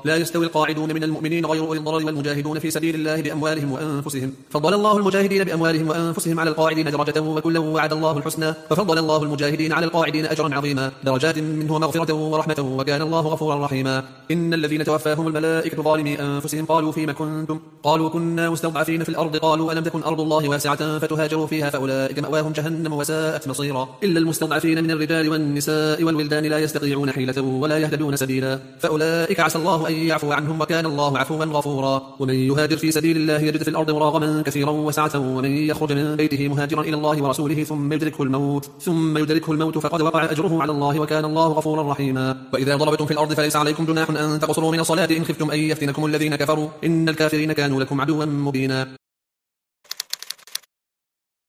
لا يستوي القاعدون من المؤمنين غير أولي الضرر والمجاهدون في سبيل الله بأموالهم وأنفسهم. فضل الله المجاهدين بأموالهم وأنفسهم على القاعدين درجة، وكلا وعد الله الحسنى، ففضل الله المجاهدين على القاعدين أجرا عظيما، درجات منه مغفرة ورحمة، وكان الله غفورا رحيما. إن الذين توفاهم الملائكة ظالمي أنفسهم قالوا فيما كنتم؟ قالوا كنا مستضعفين في الأرض. قالوا ألم تكن أرض الله واسعة فتهاجروا فيها فأولئك مأواهم جهنم وساءت مصيرا، إلا المستضعفين من الرجال والنساء والولدان لا يستطيعون حيلة ولا يهتدون سبيلا، فأولئك عسى الله أن يعفو عنهم، وكان الله عفوا غفورا. ومن يهاجر في سبيل الله يجد في الأرض مراغما كثيرا وسعة، ومن يخرج من بيته مهاجرا إلى الله ورسوله ثم يدركه الموت فقد وقع أجره على الله، وكان الله غفورا رحيما. وإذا ضربتم في الأرض فليس عليكم جناح أن تقصروا من الصلاة إن خفتم أن يفتنكم الذين كفروا، إن الكافرين كانوا لكم عدوا مبينا.